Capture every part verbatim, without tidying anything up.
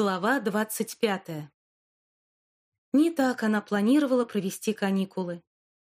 Глава двадцать пятая. Не так она планировала провести каникулы.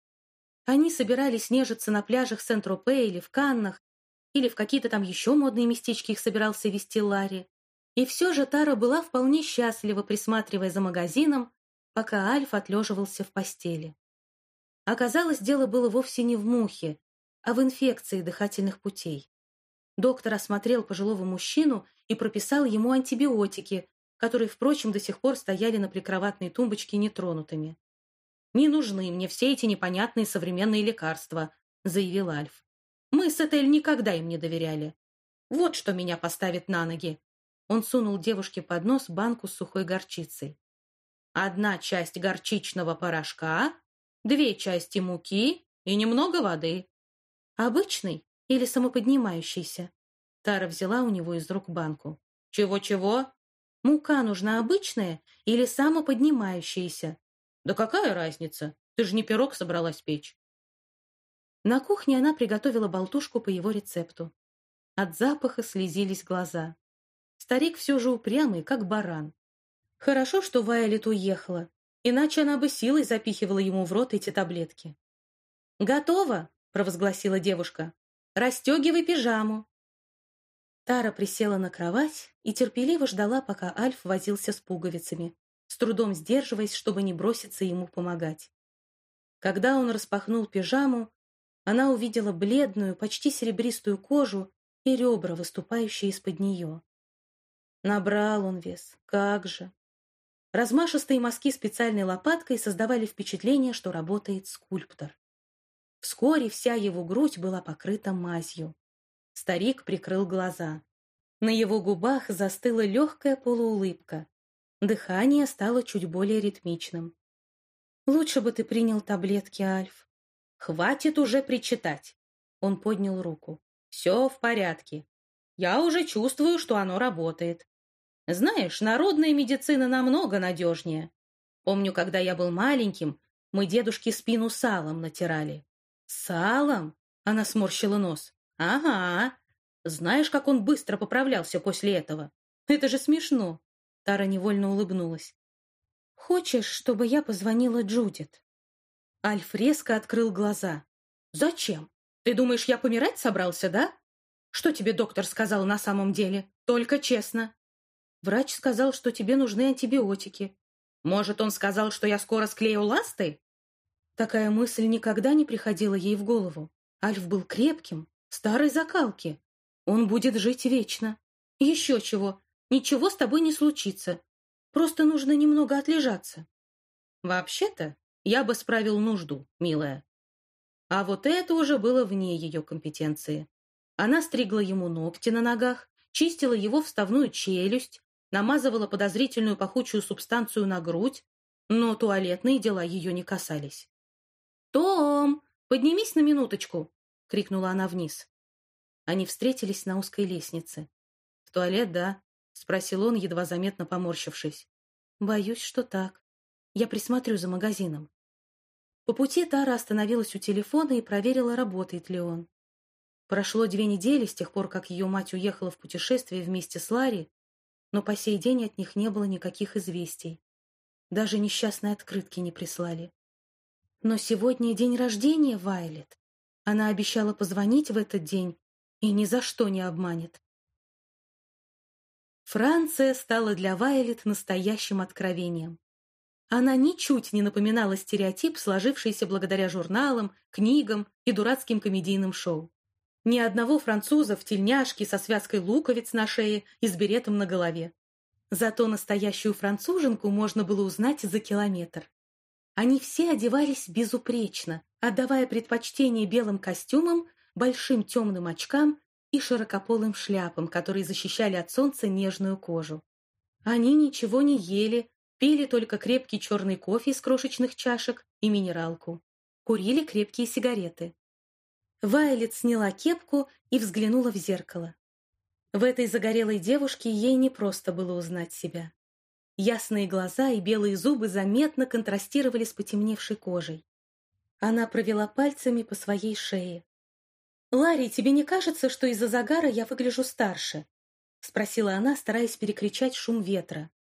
Они собирались нежиться на пляжах Сент-Тропе или в Каннах, или в какие-то там еще модные местечки их собирался везти Ларри. И все же Тара была вполне счастлива, присматривая за магазином, пока Альф отлеживался в постели. Оказалось, дело было вовсе не в мухе, а в инфекции дыхательных путей. Доктор осмотрел пожилого мужчину и прописал ему антибиотики, которые, впрочем, до сих пор стояли на прикроватной тумбочке нетронутыми. «Не нужны мне все эти непонятные современные лекарства», — заявил Альф. «Мы с Этель никогда им не доверяли. Вот что меня поставит на ноги». Он сунул девушке под нос банку с сухой горчицей. «Одна часть горчичного порошка, две части муки и немного воды». «Обычный или самоподнимающийся?» Тара взяла у него из рук банку. «Чего-чего?» «Мука нужна обычная или самоподнимающаяся?» «Да какая разница? Ты же не пирог собралась печь». На кухне она приготовила болтушку по его рецепту. От запаха слезились глаза. Старик все же упрямый, как баран. Хорошо, что Вайолет уехала, иначе она бы силой запихивала ему в рот эти таблетки. «Готово!» — провозгласила девушка. «Расстегивай пижаму». Тара присела на кровать и терпеливо ждала, пока Альф возился с пуговицами, с трудом сдерживаясь, чтобы не броситься ему помогать. Когда он распахнул пижаму, она увидела бледную, почти серебристую кожу и ребра, выступающие из-под нее. Набрал он вес, как же! Размашистые мазки специальной лопаткой создавали впечатление, что работает скульптор. Вскоре вся его грудь была покрыта мазью. Старик прикрыл глаза. На его губах застыла легкая полуулыбка. Дыхание стало чуть более ритмичным. «Лучше бы ты принял таблетки, Альф». «Хватит уже причитать!» Он поднял руку. «Все в порядке. Я уже чувствую, что оно работает. Знаешь, народная медицина намного надежнее. Помню, когда я был маленьким, мы дедушке спину салом натирали». «Салом?» — она сморщила нос. «Ага. Знаешь, как он быстро поправлялся после этого? Это же смешно!» Тара невольно улыбнулась. «Хочешь, чтобы я позвонила Джудит?» Альф резко открыл глаза. «Зачем? Ты думаешь, я помирать собрался, да? Что тебе доктор сказал на самом деле? Только честно». «Врач сказал, что тебе нужны антибиотики». «Может, он сказал, что я скоро склею ласты?» Такая мысль никогда не приходила ей в голову. Альф был крепким, старой закалки. Он будет жить вечно. Еще чего. Ничего с тобой не случится. Просто нужно немного отлежаться. Вообще-то, я бы справил нужду, милая. А вот это уже было вне ее компетенции. Она стригла ему ногти на ногах, чистила его вставную челюсть, намазывала подозрительную пахучую субстанцию на грудь, но туалетные дела ее не касались. «Том, поднимись на минуточку!» — крикнула она вниз. Они встретились на узкой лестнице. «В туалет, да?» — спросил он, едва заметно поморщившись. «Боюсь, что так. Я присмотрю за магазином». По пути Тара остановилась у телефона и проверила, работает ли он. Прошло две недели с тех пор, как ее мать уехала в путешествие вместе с Ларри, но по сей день от них не было никаких известий. Даже несчастной открытки не прислали. Но сегодня день рождения Вайолет. Она обещала позвонить в этот день и ни за что не обманет. Франция стала для Вайолет настоящим откровением. Она ничуть не напоминала стереотип, сложившийся благодаря журналам, книгам и дурацким комедийным шоу. Ни одного француза в тельняшке со связкой луковиц на шее и с беретом на голове. Зато настоящую француженку можно было узнать за километр. Они все одевались безупречно, отдавая предпочтение белым костюмам, большим темным очкам и широкополым шляпам, которые защищали от солнца нежную кожу. Они ничего не ели, пили только крепкий черный кофе из крошечных чашек и минералку. Курили крепкие сигареты. Вайолет сняла кепку и взглянула в зеркало. В этой загорелой девушке ей не просто было узнать себя. Ясные глаза и белые зубы заметно контрастировали с потемневшей кожей. Она провела пальцами по своей шее. «Ларри, тебе не кажется, что из-за загара я выгляжу старше?» — спросила она, стараясь перекричать шум ветра.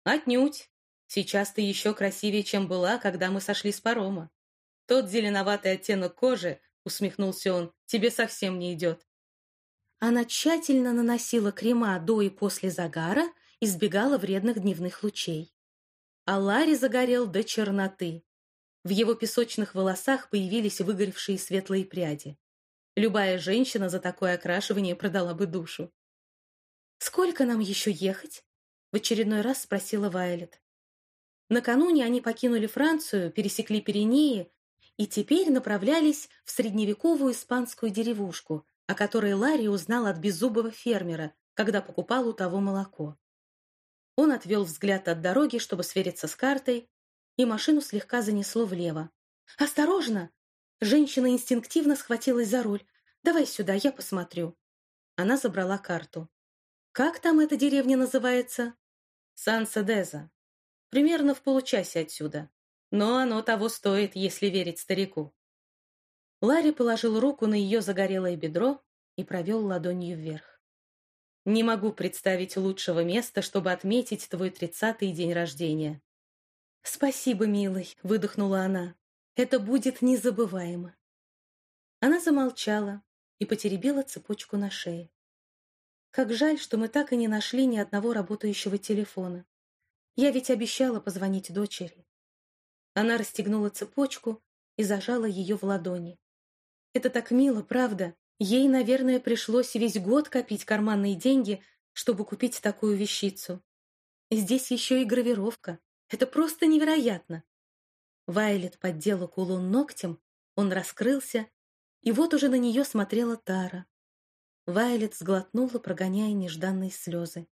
Отнюдь. Сейчас ты еще красивее, чем была, когда мы сошли с парома. Тот зеленоватый оттенок кожи, усмехнулся он, тебе совсем не идет. Она тщательно наносила крема до и после загара, избегала вредных дневных лучей. А Ларри загорел до черноты. В его песочных волосах появились выгоревшие светлые пряди. Любая женщина за такое окрашивание продала бы душу. «Сколько нам еще ехать?» — в очередной раз спросила Вайолет. Накануне они покинули Францию, пересекли Пиренеи и теперь направлялись в средневековую испанскую деревушку, о которой Ларри узнал от беззубого фермера, когда покупал у того молоко. Он отвел взгляд от дороги, чтобы свериться с картой, и машину слегка занесло влево. «Осторожно!» Женщина инстинктивно схватилась за руль. «Давай сюда, я посмотрю». Она забрала карту. «Как там эта деревня называется?» «Сан-Седеза. Примерно в получасе отсюда. Но оно того стоит, если верить старику». Ларри положил руку на ее загорелое бедро и провел ладонью вверх. «Не могу представить лучшего места, чтобы отметить твой тридцатый день рождения». «Спасибо, милый», — выдохнула она. «Это будет незабываемо». Она замолчала и потеребила цепочку на шее. «Как жаль, что мы так и не нашли ни одного работающего телефона. Я ведь обещала позвонить дочери». Она расстегнула цепочку и зажала ее в ладони. «Это так мило, правда? Ей, наверное, пришлось весь год копить карманные деньги, чтобы купить такую вещицу. Здесь еще и гравировка. Это просто невероятно». Вайолет поддела кулон ногтем, он раскрылся, и вот уже на нее смотрела Тара. Вайолет сглотнула, прогоняя нежданные слезы.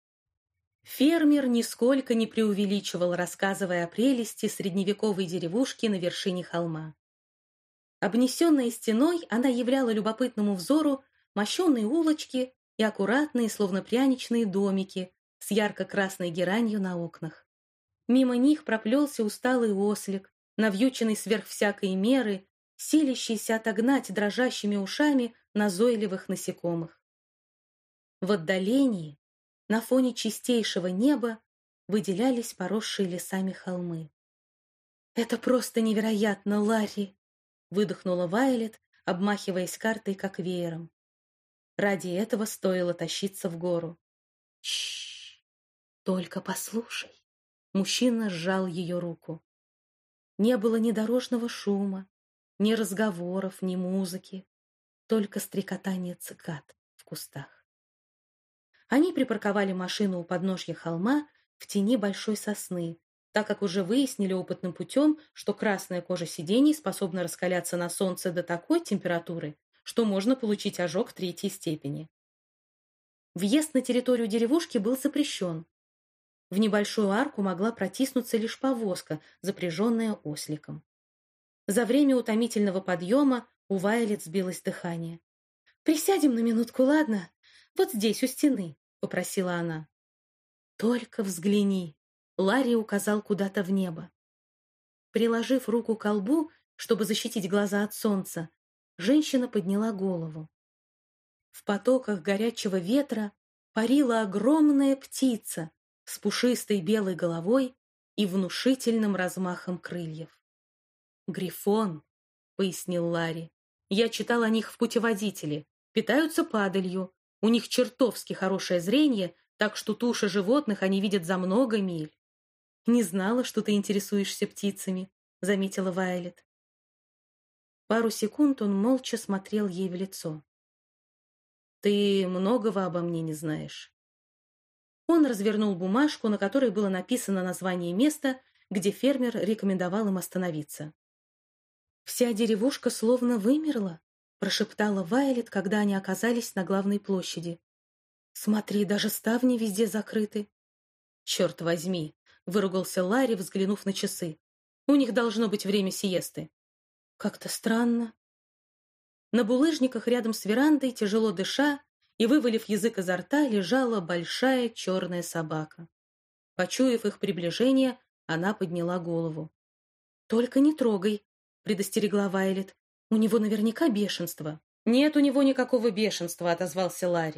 Фермер нисколько не преувеличивал, рассказывая о прелести средневековой деревушки на вершине холма. Обнесенная стеной, она являла любопытному взору мощеные улочки и аккуратные, словно пряничные домики с ярко-красной геранью на окнах. Мимо них проплелся усталый ослик, навьюченный сверх всякой меры, силящийся отогнать дрожащими ушами назойливых насекомых. В отдалении, на фоне чистейшего неба, выделялись поросшие лесами холмы. «Это просто невероятно, Ларри!» — выдохнула Вайолет, обмахиваясь картой как веером. Ради этого стоило тащиться в гору. «Чш! Только послушай!» Мужчина сжал ее руку. Не было ни дорожного шума, ни разговоров, ни музыки, только стрекотание цикад в кустах. Они припарковали машину у подножья холма в тени большой сосны, так как уже выяснили опытным путем, что красная кожа сидений способна раскаляться на солнце до такой температуры, что можно получить ожог третьей степени. Въезд на территорию деревушки был запрещен. В небольшую арку могла протиснуться лишь повозка, запряженная осликом. За время утомительного подъема у Вайолет сбилось дыхание. «Присядем на минутку, ладно? Вот здесь, у стены», — попросила она. «Только взгляни», — Ларри указал куда-то в небо. Приложив руку к колбу, чтобы защитить глаза от солнца, женщина подняла голову. В потоках горячего ветра парила огромная птица с пушистой белой головой и внушительным размахом крыльев. «Грифон», — пояснил Ларри. «Я читал о них в путеводителе. Питаются падалью. У них чертовски хорошее зрение, так что туши животных они видят за много миль». «Не знала, что ты интересуешься птицами», — заметила Вайолет. Пару секунд он молча смотрел ей в лицо. «Ты многого обо мне не знаешь». Он развернул бумажку, на которой было написано название места, где фермер рекомендовал им остановиться. «Вся деревушка словно вымерла», — прошептала Вайолет, когда они оказались на главной площади. «Смотри, даже ставни везде закрыты». «Черт возьми», — выругался Ларри, взглянув на часы. «У них должно быть время сиесты». «Как-то странно». На булыжниках рядом с верандой, тяжело дыша и вывалив язык изо рта, лежала большая черная собака. Почуяв их приближение, она подняла голову. «Только не трогай», — предостерегла Вайолет. «У него наверняка бешенство». «Нет у него никакого бешенства», — отозвался Ларри.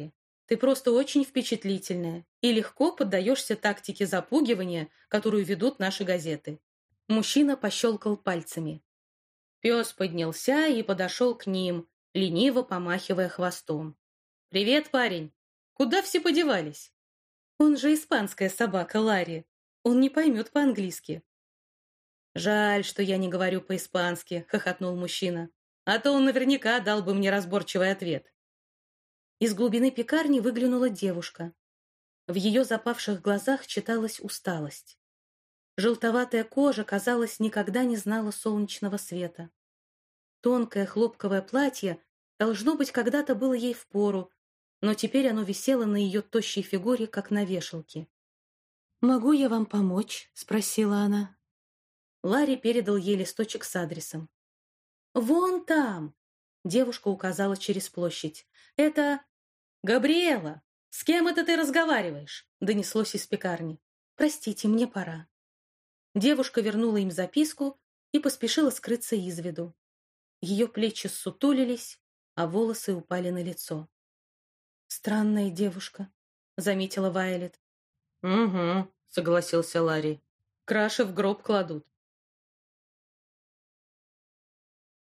Ты просто очень впечатлительная и легко поддаешься тактике запугивания, которую ведут наши газеты». Мужчина пощелкал пальцами. Пес поднялся и подошел к ним, лениво помахивая хвостом. «Привет, парень! Куда все подевались?» «Он же испанская собака, Ларри. Он не поймет по-английски». «Жаль, что я не говорю по-испански», — хохотнул мужчина. «А то он наверняка дал бы мне разборчивый ответ». Из глубины пекарни выглянула девушка. В ее запавших глазах читалась усталость. Желтоватая кожа, казалось, никогда не знала солнечного света. Тонкое хлопковое платье, должно быть, когда-то было ей впору, но теперь оно висело на ее тощей фигуре, как на вешалке. «Могу я вам помочь?» — спросила она. Ларри передал ей листочек с адресом. «Вон там!» — девушка указала через площадь. «Это... Габриэла! С кем это ты разговариваешь?» — донеслось из пекарни. «Простите, мне пора». Девушка вернула им записку и поспешила скрыться из виду. Ее плечи ссутулились, а волосы упали на лицо. «Странная девушка», — заметила Вайолет. «Угу», — согласился Ларри. «Краши в гроб кладут».